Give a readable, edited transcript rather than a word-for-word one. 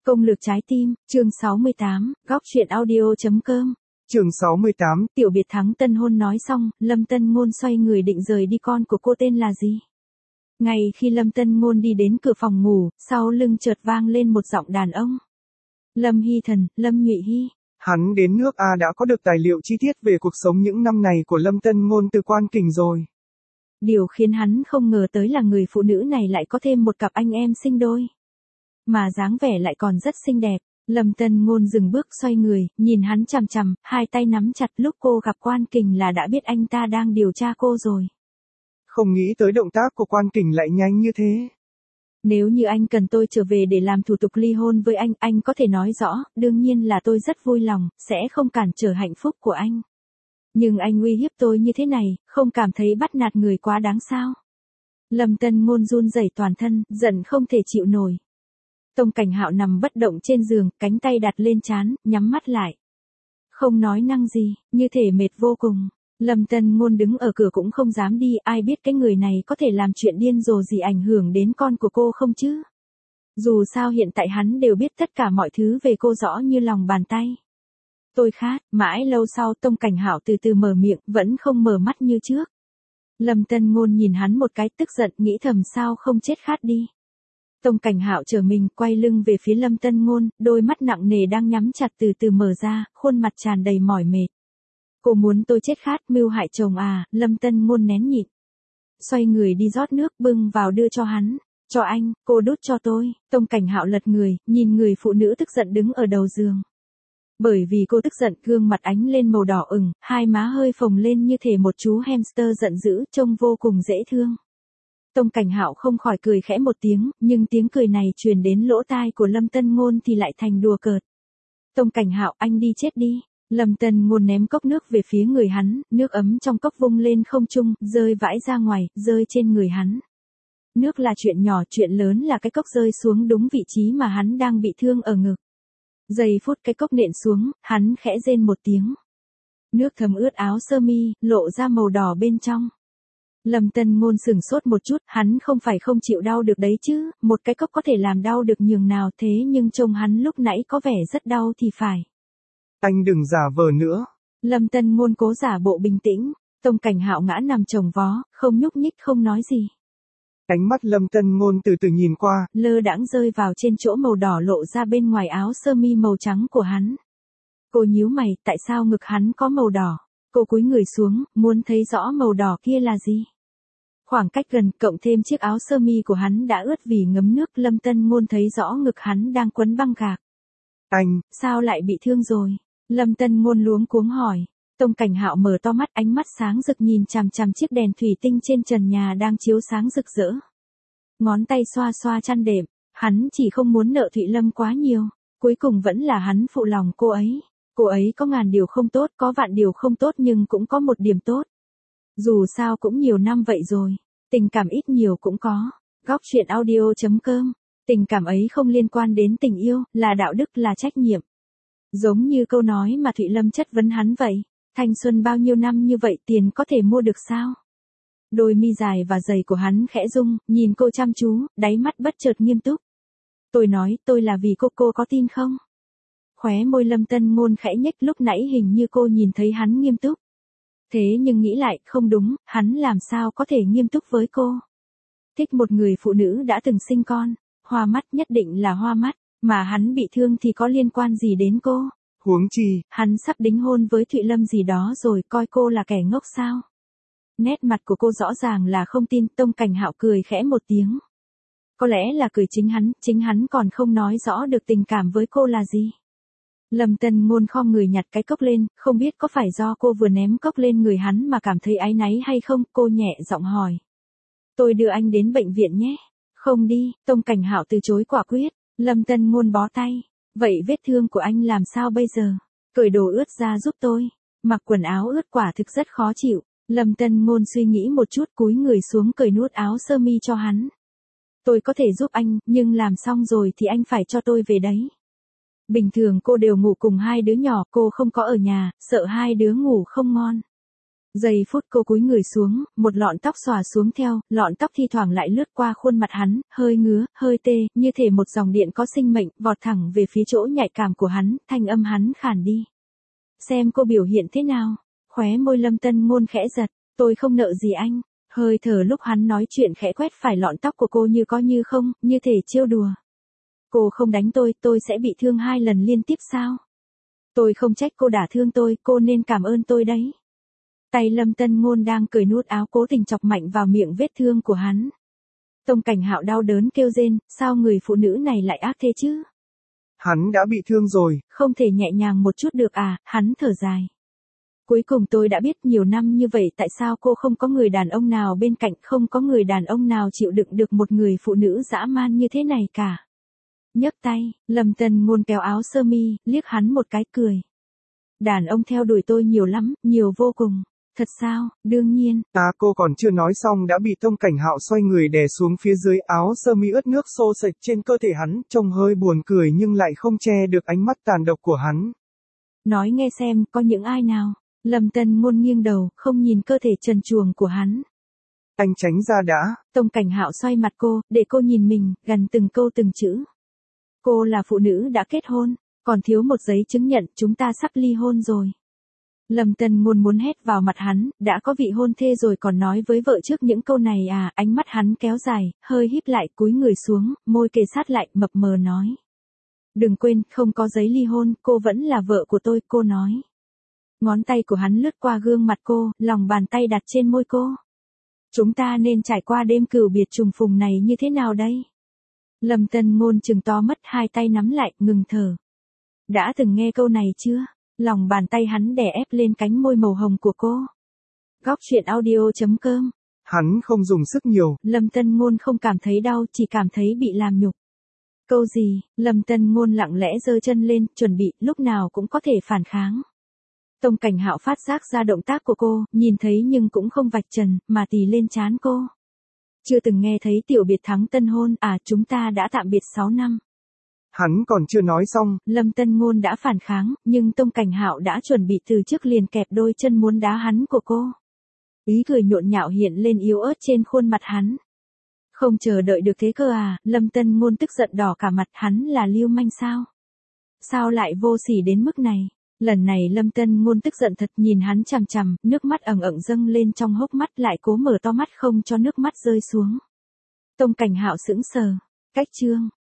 Công lược trái tim, chương 68, góc truyện audio.com. Chương 68. Tiểu biệt thắng tân hôn nói xong, Lâm Tân Ngôn xoay người định rời đi. Con của cô tên là gì? Ngay khi Lâm Tân Ngôn đi đến cửa phòng ngủ, sau lưng chợt vang lên một giọng đàn ông. Lâm Hy Thần, Lâm Nhụy Hy. Hắn đến nước A đã có được tài liệu chi tiết về cuộc sống những năm này của Lâm Tân Ngôn từ Quan Kình rồi. Điều khiến hắn không ngờ tới là người phụ nữ này lại có thêm một cặp anh em sinh đôi. Mà dáng vẻ lại còn rất xinh đẹp. Lâm Tân Ngôn dừng bước xoay người, nhìn hắn chằm chằm, hai tay nắm chặt. Lúc cô gặp Quan Kình là đã biết anh ta đang điều tra cô rồi. Không nghĩ tới động tác của Quan Kình lại nhanh như thế. Nếu như anh cần tôi trở về để làm thủ tục ly hôn với anh có thể nói rõ, đương nhiên là tôi rất vui lòng, sẽ không cản trở hạnh phúc của anh. Nhưng anh uy hiếp tôi như thế này, không cảm thấy bắt nạt người quá đáng sao? Lâm Tân Ngôn run rẩy toàn thân, giận không thể chịu nổi. Tông Cảnh Hạo nằm bất động trên giường, cánh tay đặt lên trán, nhắm mắt lại. Không nói năng gì, như thể mệt vô cùng. Lâm Tân Ngôn đứng ở cửa cũng không dám đi, ai biết cái người này có thể làm chuyện điên rồ gì ảnh hưởng đến con của cô không chứ? Dù sao hiện tại hắn đều biết tất cả mọi thứ về cô rõ như lòng bàn tay. Tôi khát, mãi lâu sau Tông Cảnh Hạo từ từ mở miệng, vẫn không mở mắt như trước. Lâm Tân Ngôn nhìn hắn một cái tức giận, nghĩ thầm sao không chết khát đi. Tông Cảnh Hạo trở mình, quay lưng về phía Lâm Tân Ngôn, đôi mắt nặng nề đang nhắm chặt từ từ mở ra, khuôn mặt tràn đầy mỏi mệt. Cô muốn tôi chết khát, mưu hại chồng à? Lâm Tân Ngôn nén nhịn. Xoay người đi rót nước bưng vào đưa cho hắn. Cho anh, cô đút cho tôi. Tông Cảnh Hạo lật người, nhìn người phụ nữ tức giận đứng ở đầu giường. Bởi vì cô tức giận, gương mặt ánh lên màu đỏ ửng, hai má hơi phồng lên như thể một chú hamster giận dữ, trông vô cùng dễ thương. Tông Cảnh Hạo không khỏi cười khẽ một tiếng, nhưng tiếng cười này truyền đến lỗ tai của Lâm Tân Ngôn thì lại thành đùa cợt. Tông Cảnh Hạo, anh đi chết đi. Lâm Tân Ngôn ném cốc nước về phía người hắn, nước ấm trong cốc vung lên không trung, rơi vãi ra ngoài, rơi trên người hắn. Nước là chuyện nhỏ, chuyện lớn là cái cốc rơi xuống đúng vị trí mà hắn đang bị thương ở ngực. Giây phút cái cốc nện xuống, hắn khẽ rên một tiếng. Nước thấm ướt áo sơ mi, lộ ra màu đỏ bên trong. Lâm Tân Ngôn sửng sốt một chút, hắn không phải không chịu đau được đấy chứ, một cái cốc có thể làm đau được nhường nào thế nhưng trông hắn lúc nãy có vẻ rất đau thì phải. Anh đừng giả vờ nữa. Lâm Tân Ngôn cố giả bộ bình tĩnh, Tông Cảnh Hạo ngã nằm chồng vó, không nhúc nhích không nói gì. Ánh mắt Lâm Tân Ngôn từ từ nhìn qua, lơ đãng rơi vào trên chỗ màu đỏ lộ ra bên ngoài áo sơ mi màu trắng của hắn. Cô nhíu mày, tại sao ngực hắn có màu đỏ? Cô cúi người xuống, muốn thấy rõ màu đỏ kia là gì. Khoảng cách gần, cộng thêm chiếc áo sơ mi của hắn đã ướt vì ngấm nước, Lâm Tân Ngôn thấy rõ ngực hắn đang quấn băng gạc. Anh, sao lại bị thương rồi? Lâm Tân Ngôn luống cuống hỏi. Tông Cảnh Hạo mở to mắt, ánh mắt sáng rực nhìn chằm chằm chiếc đèn thủy tinh trên trần nhà đang chiếu sáng rực rỡ. Ngón tay xoa xoa chăn đệm, hắn chỉ không muốn nợ Thụy Lâm quá nhiều, cuối cùng vẫn là hắn phụ lòng cô ấy. Cô ấy có ngàn điều không tốt, có vạn điều không tốt nhưng cũng có một điểm tốt. Dù sao cũng nhiều năm vậy rồi, tình cảm ít nhiều cũng có. Góc truyện audio.com. Tình cảm ấy không liên quan đến tình yêu, là đạo đức, là trách nhiệm. Giống như câu nói mà Thụy Lâm chất vấn hắn vậy, thanh xuân bao nhiêu năm như vậy tiền có thể mua được sao? Đôi mi dài và dày của hắn khẽ rung, nhìn cô chăm chú, đáy mắt bất chợt nghiêm túc. Tôi nói, tôi là vì cô có tin không? Khóe môi Lâm Tân Ngôn khẽ nhếch, lúc nãy hình như cô nhìn thấy hắn nghiêm túc. Thế nhưng nghĩ lại, không đúng, hắn làm sao có thể nghiêm túc với cô? Thích một người phụ nữ đã từng sinh con, hoa mắt nhất định là hoa mắt, mà hắn bị thương thì có liên quan gì đến cô? Huống chi, hắn sắp đính hôn với Thụy Lâm gì đó rồi, coi cô là kẻ ngốc sao? Nét mặt của cô rõ ràng là không tin. Tông Cảnh Hạo cười khẽ một tiếng. Có lẽ là cười chính hắn còn không nói rõ được tình cảm với cô là gì. Lâm Tân Ngôn khom người nhặt cái cốc lên, không biết có phải do cô vừa ném cốc lên người hắn mà cảm thấy áy náy hay không, cô nhẹ giọng hỏi. Tôi đưa anh đến bệnh viện nhé. Không đi, Tông Cảnh Hạo từ chối quả quyết. Lâm Tân Ngôn bó tay. Vậy vết thương của anh làm sao bây giờ? Cởi đồ ướt ra giúp tôi. Mặc quần áo ướt quả thực rất khó chịu. Lâm Tân Ngôn suy nghĩ một chút, cúi người xuống cởi nút áo sơ mi cho hắn. Tôi có thể giúp anh, nhưng làm xong rồi thì anh phải cho tôi về đấy. Bình thường cô đều ngủ cùng hai đứa nhỏ, cô không có ở nhà, sợ hai đứa ngủ không ngon. Giây phút cô cúi người xuống, một lọn tóc xòa xuống theo, lọn tóc thi thoảng lại lướt qua khuôn mặt hắn, hơi ngứa, hơi tê, như thể một dòng điện có sinh mệnh, vọt thẳng về phía chỗ nhạy cảm của hắn, thanh âm hắn khàn đi. Xem cô biểu hiện thế nào. Khóe môi Lâm Tân Ngôn khẽ giật, tôi không nợ gì anh. Hơi thở lúc hắn nói chuyện khẽ quét phải lọn tóc của cô như có như không, như thể trêu đùa. Cô không đánh tôi sẽ bị thương 2 lần liên tiếp sao? Tôi không trách cô đả thương tôi, cô nên cảm ơn tôi đấy. Tay Lâm Tân Ngôn đang cởi nút áo cố tình chọc mạnh vào miệng vết thương của hắn. Tông Cảnh Hạo đau đớn kêu rên, sao người phụ nữ này lại ác thế chứ? Hắn đã bị thương rồi. Không thể nhẹ nhàng một chút được à, hắn thở dài. Cuối cùng tôi đã biết nhiều năm như vậy tại sao cô không có người đàn ông nào bên cạnh, không có người đàn ông nào chịu đựng được một người phụ nữ dã man như thế này cả. Nhấc tay, Lâm Tân Ngôn kéo áo sơ mi, liếc hắn một cái cười. Đàn ông theo đuổi tôi nhiều lắm, nhiều vô cùng. Thật sao, đương nhiên. Cô còn chưa nói xong đã bị Tông Cảnh Hạo xoay người đè xuống phía dưới áo sơ mi ướt nước xô xệch trên cơ thể hắn, trông hơi buồn cười nhưng lại không che được ánh mắt tàn độc của hắn. Nói nghe xem, có những ai nào? Lâm Tân Ngôn nghiêng đầu, không nhìn cơ thể trần truồng của hắn. Anh tránh ra đã. Tông Cảnh Hạo xoay mặt cô, để cô nhìn mình, gần từng câu từng chữ. Cô là phụ nữ đã kết hôn, còn thiếu một giấy chứng nhận chúng ta sắp ly hôn rồi. Lâm Tân Ngôn muốn hét vào mặt hắn, đã có vị hôn thê rồi còn nói với vợ trước những câu này à, ánh mắt hắn kéo dài, hơi híp lại cúi người xuống, môi kề sát lại, mập mờ nói. Đừng quên, không có giấy ly hôn, cô vẫn là vợ của tôi, cô nói. Ngón tay của hắn lướt qua gương mặt cô, lòng bàn tay đặt trên môi cô. Chúng ta nên trải qua đêm cửu biệt trùng phùng này như thế nào đây? Lâm Tân Ngôn trừng to mắt, hai tay nắm lại, ngừng thở. Đã từng nghe câu này chưa? Lòng bàn tay hắn đè ép lên cánh môi màu hồng của cô. Góc truyện audio.com. Hắn không dùng sức nhiều. Lâm Tân Ngôn không cảm thấy đau, chỉ cảm thấy bị làm nhục. Câu gì? Lâm Tân Ngôn lặng lẽ giơ chân lên, chuẩn bị, lúc nào cũng có thể phản kháng. Tông Cảnh Hạo phát giác ra động tác của cô, nhìn thấy nhưng cũng không vạch trần, mà tì lên trán cô. Chưa từng nghe thấy tiểu biệt thắng tân hôn, à, chúng ta đã tạm biệt 6 năm. Hắn còn chưa nói xong, Lâm Tân Ngôn đã phản kháng, nhưng Tông Cảnh Hạo đã chuẩn bị từ trước liền kẹp đôi chân muốn đá hắn của cô. Ý cười nhộn nhạo hiện lên yếu ớt trên khuôn mặt hắn. Không chờ đợi được thế cơ à, Lâm Tân Ngôn tức giận đỏ cả mặt, hắn là lưu manh sao? Sao lại vô sỉ đến mức này? Lần này Lâm Tân Ngôn tức giận thật, nhìn hắn chằm chằm, nước mắt ẩn ẩn dâng lên trong hốc mắt, lại cố mở to mắt không cho nước mắt rơi xuống. Tông Cảnh Hạo sững sờ. Cách chương